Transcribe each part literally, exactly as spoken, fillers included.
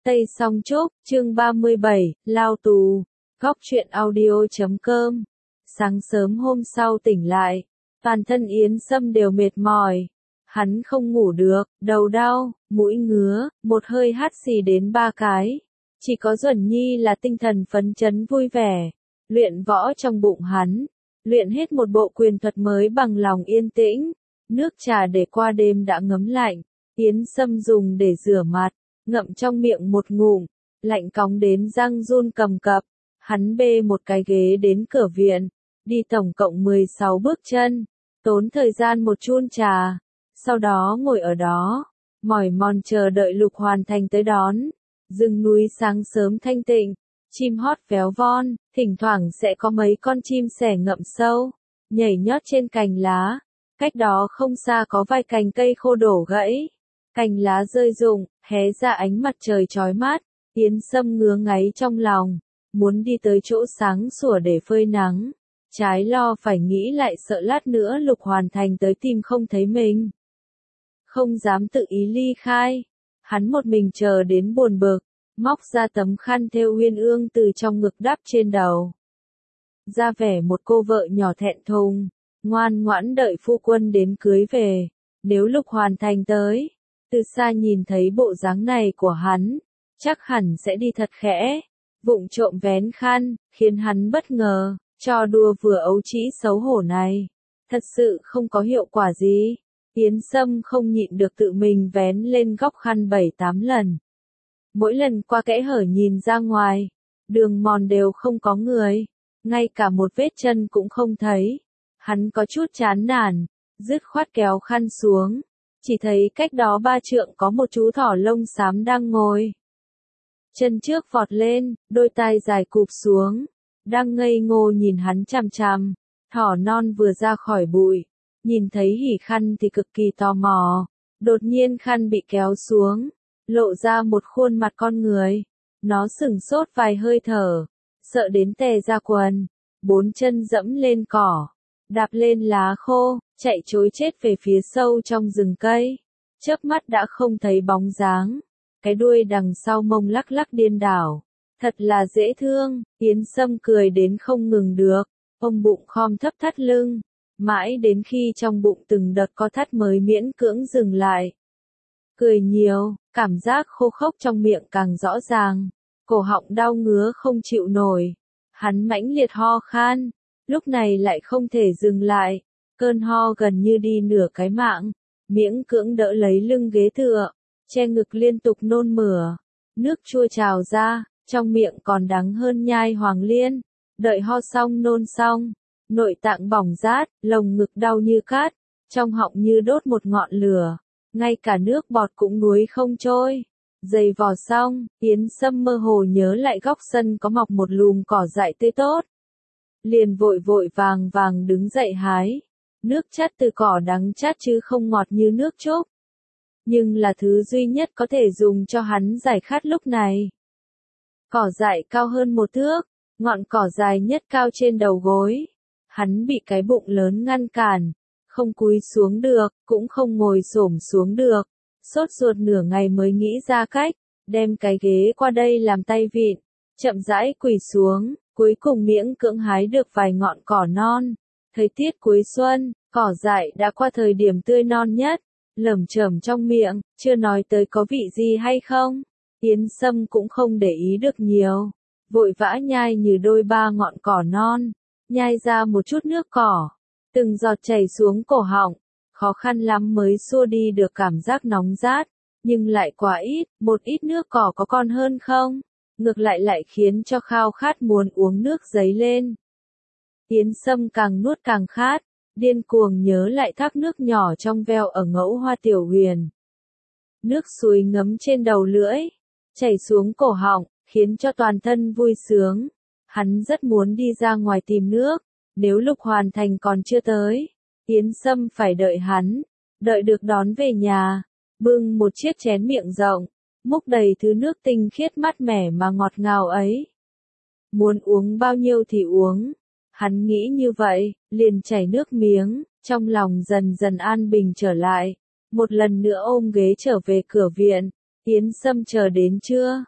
Tây Song Trúc, chương ba mươi bảy, lao tù. Góc truyện audio chấm com. Sáng sớm hôm sau tỉnh lại, toàn thân Yến Sâm đều mệt mỏi. Hắn không ngủ được, đầu đau, mũi ngứa, một hơi hắt xì đến ba cái. Chỉ có Duẩn Nhi là tinh thần phấn chấn vui vẻ. Luyện võ trong bụng hắn, luyện hết một bộ quyền thuật mới bằng lòng yên tĩnh. Nước trà để qua đêm đã ngấm lạnh, Yến Sâm dùng để rửa mặt, ngậm trong miệng một ngụm, lạnh cóng đến răng run cầm cập. Hắn bê một cái ghế đến cửa viện, đi tổng cộng mười sáu bước chân, tốn thời gian một chun trà, sau đó ngồi ở đó, mỏi mòn chờ đợi Lục Hoàn Thành tới đón. Rừng núi sáng sớm thanh tịnh, chim hót véo von, thỉnh thoảng sẽ có mấy con chim sẻ ngậm sâu, nhảy nhót trên cành lá. Cách đó không xa có vài cành cây khô đổ gãy, cành lá rơi rụng, hé ra ánh mặt trời chói mát. Yến Sâm ngứa ngáy trong lòng, muốn đi tới chỗ sáng sủa để phơi nắng, trái lo phải nghĩ lại sợ lát nữa Lục Hoàn Thành tới tìm không thấy mình. Không dám tự ý ly khai, hắn một mình chờ đến buồn bực, móc ra tấm khăn thêu uyên ương từ trong ngực đắp trên đầu. Ra vẻ một cô vợ nhỏ thẹn thùng, ngoan ngoãn đợi phu quân đến cưới về. Nếu Lục Hoàn Thành tới, từ xa nhìn thấy bộ dáng này của hắn, chắc hẳn sẽ đi thật khẽ, vụng trộm vén khăn, khiến hắn bất ngờ. Trò đùa vừa ấu trĩ xấu hổ này, thật sự không có hiệu quả gì. Yến Sâm không nhịn được tự mình vén lên góc khăn bảy tám lần. Mỗi lần qua kẽ hở nhìn ra ngoài, đường mòn đều không có người, ngay cả một vết chân cũng không thấy. Hắn có chút chán nản, dứt khoát kéo khăn xuống, chỉ thấy cách đó ba trượng có một chú thỏ lông xám đang ngồi. Chân trước vọt lên, đôi tai dài cụp xuống, đang ngây ngô nhìn hắn chằm chằm. Thỏ non vừa ra khỏi bụi, nhìn thấy hỉ khăn thì cực kỳ tò mò. Đột nhiên khăn bị kéo xuống, lộ ra một khuôn mặt con người. Nó sửng sốt vài hơi thở, sợ đến tè ra quần, bốn chân dẫm lên cỏ, đạp lên lá khô, chạy trối chết về phía sâu trong rừng cây. Chớp mắt đã không thấy bóng dáng, cái đuôi đằng sau mông lắc lắc điên đảo, thật là dễ thương. Yến Sâm cười đến không ngừng được, ôm bụng khom thấp thắt lưng, mãi đến khi trong bụng từng đợt co thắt mới miễn cưỡng dừng lại. Cười nhiều, cảm giác khô khốc trong miệng càng rõ ràng, cổ họng đau ngứa không chịu nổi. Hắn mãnh liệt ho khan, lúc này lại không thể dừng lại, cơn ho gần như đi nửa cái mạng, miễn cưỡng đỡ lấy lưng ghế tựa, che ngực liên tục nôn mửa, nước chua trào ra, trong miệng còn đắng hơn nhai hoàng liên. Đợi ho xong nôn xong, nội tạng bỏng rát, lồng ngực đau như cát, trong họng như đốt một ngọn lửa, ngay cả nước bọt cũng nuối không trôi. Giày vò xong, Yến Sâm mơ hồ nhớ lại góc sân có mọc một lùm cỏ dại tươi tốt. Liền vội vội vàng vàng đứng dậy hái. Nước chát từ cỏ đắng chát chứ không ngọt như nước trúc, nhưng là thứ duy nhất có thể dùng cho hắn giải khát lúc này. Cỏ dại cao hơn một thước, ngọn cỏ dài nhất cao trên đầu gối. Hắn bị cái bụng lớn ngăn cản, không cúi xuống được, cũng không ngồi xổm xuống được. Sốt ruột nửa ngày mới nghĩ ra cách, đem cái ghế qua đây làm tay vịn, chậm rãi quỳ xuống, cuối cùng miễn cưỡng hái được vài ngọn cỏ non. Thời tiết cuối xuân, cỏ dại đã qua thời điểm tươi non nhất, lởm chởm trong miệng, chưa nói tới có vị gì hay không. Yến Sâm cũng không để ý được nhiều, vội vã nhai như đôi ba ngọn cỏ non, nhai ra một chút nước cỏ, từng giọt chảy xuống cổ họng, khó khăn lắm mới xua đi được cảm giác nóng rát, nhưng lại quá ít. Một ít nước cỏ có còn hơn không, ngược lại lại khiến cho khao khát muốn uống nước dấy lên. Yến Sâm càng nuốt càng khát, điên cuồng nhớ lại thác nước nhỏ trong veo ở Ngẫu Hoa Tiểu Huyền. Nước suối ngấm trên đầu lưỡi, chảy xuống cổ họng, khiến cho toàn thân vui sướng. Hắn rất muốn đi ra ngoài tìm nước, nếu Lục Hoàn Thành còn chưa tới, Yến Sâm phải đợi hắn, đợi được đón về nhà, bưng một chiếc chén miệng rộng, múc đầy thứ nước tinh khiết mát mẻ mà ngọt ngào ấy. Muốn uống bao nhiêu thì uống. Hắn nghĩ như vậy, liền chảy nước miếng, trong lòng dần dần an bình trở lại. Một lần nữa ôm ghế trở về cửa viện, Yến Sâm chờ đến trưa,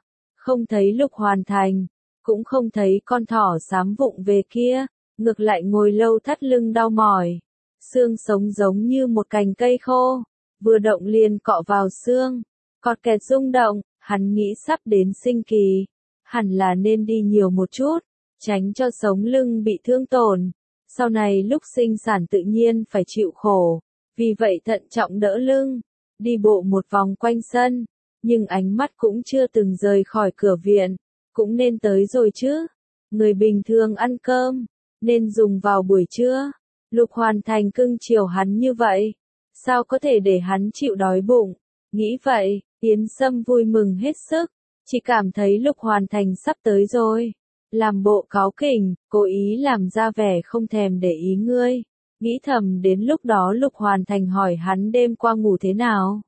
Không thấy Lục Hoàn Thành, cũng không thấy con thỏ xám vụng về kia, ngược lại ngồi lâu thắt lưng đau mỏi. Xương sống giống như một cành cây khô, vừa động liền cọ vào xương, cọt kẹt rung động, hắn nghĩ sắp đến sinh kỳ, hẳn là nên đi nhiều một chút, tránh cho sống lưng bị thương tổn. Sau này lúc sinh sản tự nhiên phải chịu khổ, vì vậy thận trọng đỡ lưng, đi bộ một vòng quanh sân, nhưng ánh mắt cũng chưa từng rời khỏi cửa viện, cũng nên tới rồi chứ. Người bình thường ăn cơm, nên dùng vào buổi trưa. Lục Hoàn Thành cưng chiều hắn như vậy, sao có thể để hắn chịu đói bụng? Nghĩ vậy, Yến Sâm vui mừng hết sức, chỉ cảm thấy Lục Hoàn Thành sắp tới rồi. Làm bộ cáu kỉnh, cố ý làm ra vẻ không thèm để ý ngươi. Nghĩ thầm đến lúc đó Lục Hoàn Thành hỏi hắn đêm qua ngủ thế nào.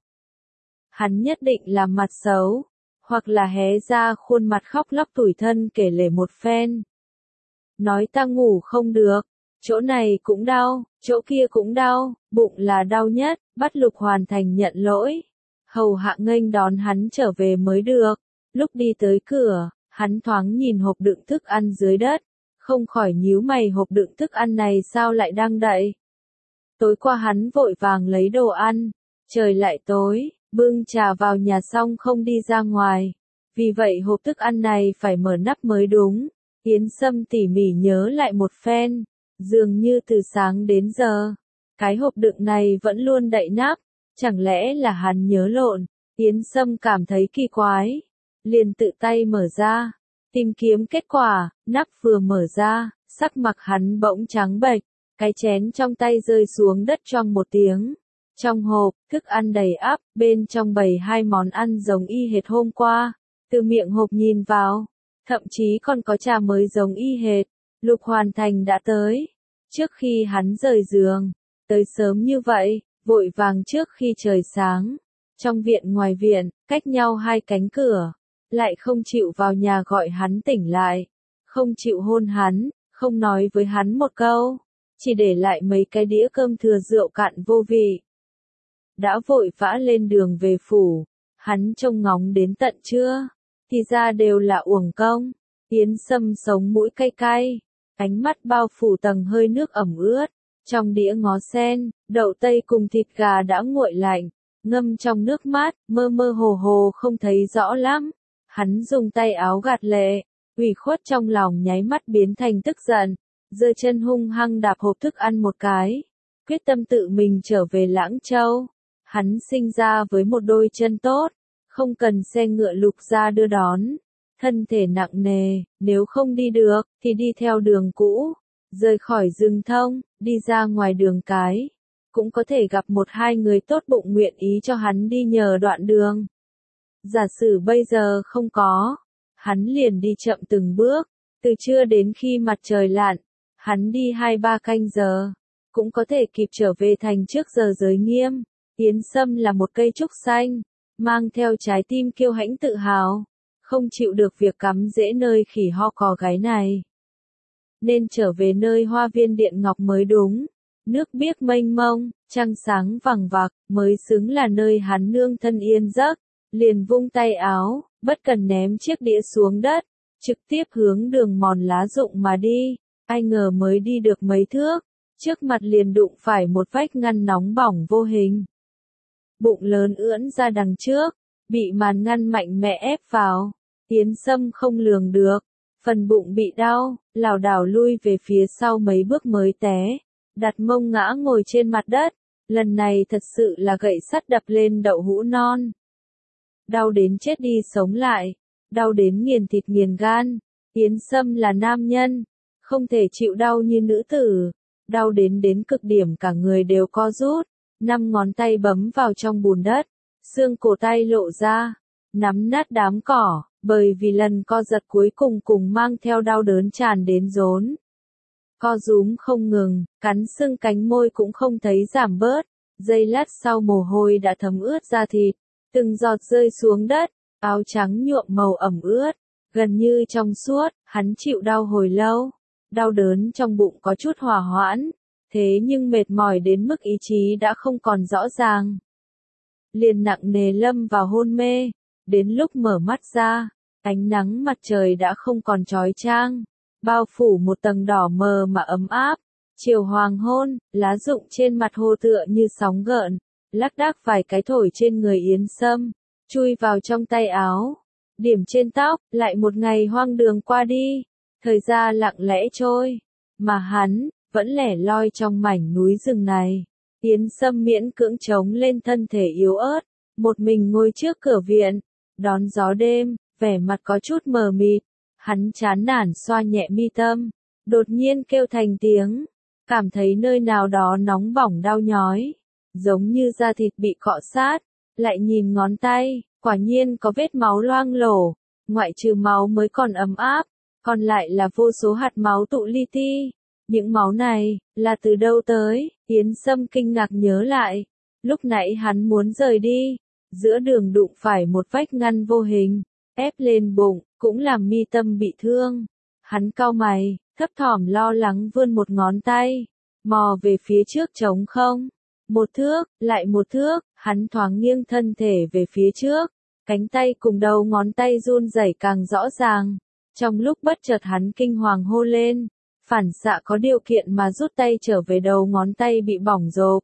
Hắn nhất định làm mặt xấu, hoặc là hé ra khuôn mặt khóc lóc tủi thân kể lể một phen. Nói ta ngủ không được, chỗ này cũng đau, chỗ kia cũng đau, bụng là đau nhất, bắt Lục Hoàn Thành nhận lỗi. Hầu hạ nghênh đón hắn trở về mới được. Lúc đi tới cửa, hắn thoáng nhìn hộp đựng thức ăn dưới đất, không khỏi nhíu mày, hộp đựng thức ăn này sao lại đang đậy. Tối qua hắn vội vàng lấy đồ ăn, trời lại tối, bưng trà vào nhà xong không đi ra ngoài. Vì vậy hộp thức ăn này phải mở nắp mới đúng. Yến Sâm tỉ mỉ nhớ lại một phen, dường như từ sáng đến giờ, cái hộp đựng này vẫn luôn đậy nắp, chẳng lẽ là hắn nhớ lộn. Yến Sâm cảm thấy kỳ quái, liền tự tay mở ra, tìm kiếm kết quả, nắp vừa mở ra, sắc mặt hắn bỗng trắng bệch, cái chén trong tay rơi xuống đất choang một tiếng. Trong hộp, thức ăn đầy ắp, bên trong bày hai món ăn giống y hệt hôm qua, từ miệng hộp nhìn vào, thậm chí còn có trà mới giống y hệt. Lục Hoàn Thành đã tới, trước khi hắn rời giường, tới sớm như vậy, vội vàng trước khi trời sáng. Trong viện ngoài viện, cách nhau hai cánh cửa, lại không chịu vào nhà gọi hắn tỉnh lại, không chịu hôn hắn, không nói với hắn một câu, chỉ để lại mấy cái đĩa cơm thừa rượu cạn vô vị. Đã vội vã lên đường về phủ, hắn trông ngóng đến tận trưa, thì ra đều là uổng công. Yến Sâm sống mũi cay cay, ánh mắt bao phủ tầng hơi nước ẩm ướt, trong đĩa ngó sen, đậu tây cùng thịt gà đã nguội lạnh, ngâm trong nước mát, mơ mơ hồ hồ không thấy rõ lắm. Hắn dùng tay áo gạt lệ, ủy khuất trong lòng nháy mắt biến thành tức giận, giơ chân hung hăng đạp hộp thức ăn một cái, quyết tâm tự mình trở về Lãng Châu. Hắn sinh ra với một đôi chân tốt, không cần xe ngựa Lục gia đưa đón, thân thể nặng nề, nếu không đi được, thì đi theo đường cũ, rời khỏi rừng thông, đi ra ngoài đường cái, cũng có thể gặp một hai người tốt bụng nguyện ý cho hắn đi nhờ đoạn đường. Giả sử bây giờ không có, hắn liền đi chậm từng bước, từ trưa đến khi mặt trời lặn, hắn đi hai ba canh giờ, cũng có thể kịp trở về thành trước giờ giới nghiêm. Yến Sâm là một cây trúc xanh, mang theo trái tim kiêu hãnh tự hào, không chịu được việc cắm rễ nơi khỉ ho cò gáy này. Nên trở về nơi Hoa Viên Điện Ngọc mới đúng, nước biếc mênh mông, trăng sáng vằng vặc, mới xứng là nơi hắn nương thân yên giấc. Liền vung tay áo, bất cần ném chiếc đĩa xuống đất, trực tiếp hướng đường mòn lá rụng mà đi. Ai ngờ mới đi được mấy thước, trước mặt liền đụng phải một vách ngăn nóng bỏng vô hình. Bụng lớn ưỡn ra đằng trước, bị màn ngăn mạnh mẽ ép vào. Yến Sâm không lường được, phần bụng bị đau, lảo đảo lui về phía sau mấy bước mới té, đặt mông ngã ngồi trên mặt đất. Lần này thật sự là gậy sắt đập lên đậu hũ non. Đau đến chết đi sống lại, đau đến nghiền thịt nghiền gan. Yến Sâm là nam nhân, không thể chịu đau như nữ tử, đau đến đến cực điểm cả người đều co rút, năm ngón tay bấm vào trong bùn đất, xương cổ tay lộ ra, nắm nát đám cỏ, bởi vì lần co giật cuối cùng cùng mang theo đau đớn tràn đến rốn. Co rúm không ngừng, cắn sưng cánh môi cũng không thấy giảm bớt, giây lát sau mồ hôi đã thấm ướt da thịt. Từng giọt rơi xuống đất, áo trắng nhuộm màu ẩm ướt, gần như trong suốt, hắn chịu đau hồi lâu, đau đớn trong bụng có chút hòa hoãn, thế nhưng mệt mỏi đến mức ý chí đã không còn rõ ràng. Liền nặng nề lâm vào hôn mê, đến lúc mở mắt ra, Ánh nắng mặt trời đã không còn chói chang, bao phủ một tầng đỏ mờ mà ấm áp. Chiều hoàng hôn, lá rụng trên mặt hồ tựa như sóng gợn, lác đác vài cái thổi trên người Yến Sâm, chui vào trong tay áo, điểm trên tóc. Lại một ngày hoang đường qua đi, thời gian lặng lẽ trôi, mà hắn vẫn lẻ loi trong mảnh núi rừng này. Yến Sâm miễn cưỡng chống lên thân thể yếu ớt, một mình ngồi trước cửa viện, đón gió đêm, vẻ mặt có chút mờ mịt. Hắn chán nản xoa nhẹ mi tâm, đột nhiên kêu thành tiếng, cảm thấy nơi nào đó nóng bỏng đau nhói, giống như da thịt bị cọ sát. Lại nhìn ngón tay, quả nhiên có vết máu loang lổ, ngoại trừ máu mới còn ấm áp, còn lại là vô số hạt máu tụ li ti. Những máu này, là từ đâu tới? Yến Sâm kinh ngạc nhớ lại, lúc nãy hắn muốn rời đi, giữa đường đụng phải một vách ngăn vô hình, ép lên bụng, cũng làm mi tâm bị thương. Hắn cau mày, thấp thỏm lo lắng vươn một ngón tay, mò về phía trước trống không. Một thước, lại một thước, hắn thoáng nghiêng thân thể về phía trước, cánh tay cùng đầu ngón tay run rẩy càng rõ ràng. Trong lúc bất chợt hắn kinh hoàng hô lên, phản xạ có điều kiện mà rút tay trở về, đầu ngón tay bị bỏng rộp.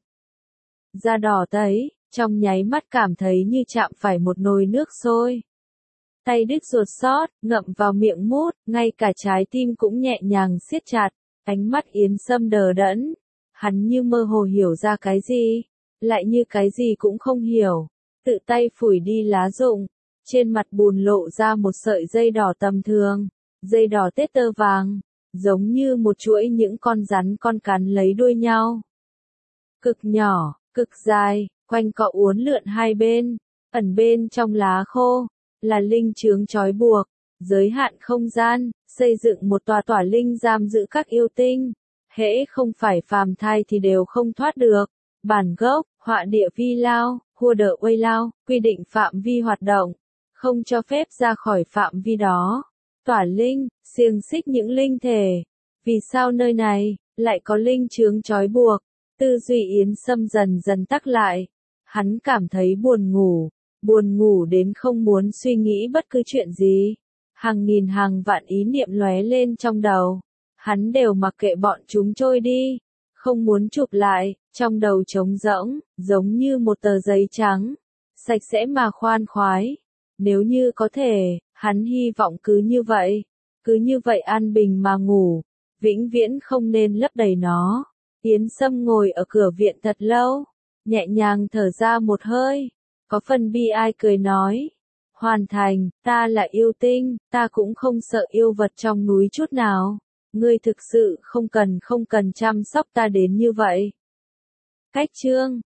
Da đỏ tấy, trong nháy mắt cảm thấy như chạm phải một nồi nước sôi. Tay đứt ruột xót, ngậm vào miệng mút, ngay cả trái tim cũng nhẹ nhàng siết chặt. Ánh mắt Yến Sâm đờ đẫn, hắn như mơ hồ hiểu ra cái gì, lại như cái gì cũng không hiểu. Tự tay phủi đi lá rụng, trên mặt bùn lộ ra một sợi dây đỏ tầm thường, dây đỏ tết tơ vàng, giống như một chuỗi những con rắn con cắn lấy đuôi nhau. Cực nhỏ, cực dài, quanh cọ uốn lượn hai bên, ẩn bên trong lá khô, là linh chướng trói buộc, giới hạn không gian, xây dựng một tòa tỏa linh giam giữ các yêu tinh. Hễ không phải phàm thai thì đều không thoát được. Bản gốc, họa địa vi lao, hua đợ uây lao, quy định phạm vi hoạt động, không cho phép ra khỏi phạm vi đó. Tỏa linh, xiềng xích những linh thể. Vì sao nơi này, lại có linh chướng trói buộc? Tư duy Yến Sâm dần dần tắc lại. Hắn cảm thấy buồn ngủ, buồn ngủ đến không muốn suy nghĩ bất cứ chuyện gì. Hàng nghìn hàng vạn ý niệm lóe lên trong đầu. Hắn đều mặc kệ bọn chúng trôi đi, không muốn chụp lại, trong đầu trống rỗng, giống như một tờ giấy trắng, sạch sẽ mà khoan khoái. Nếu như có thể, hắn hy vọng cứ như vậy, cứ như vậy an bình mà ngủ, vĩnh viễn không nên lấp đầy nó. Yến Sâm ngồi ở cửa viện thật lâu, nhẹ nhàng thở ra một hơi, có phần bi ai cười nói, hoàn thành, ta là yêu tinh, ta cũng không sợ yêu vật trong núi chút nào. Ngươi thực sự không cần không cần chăm sóc ta đến như vậy. Cách chương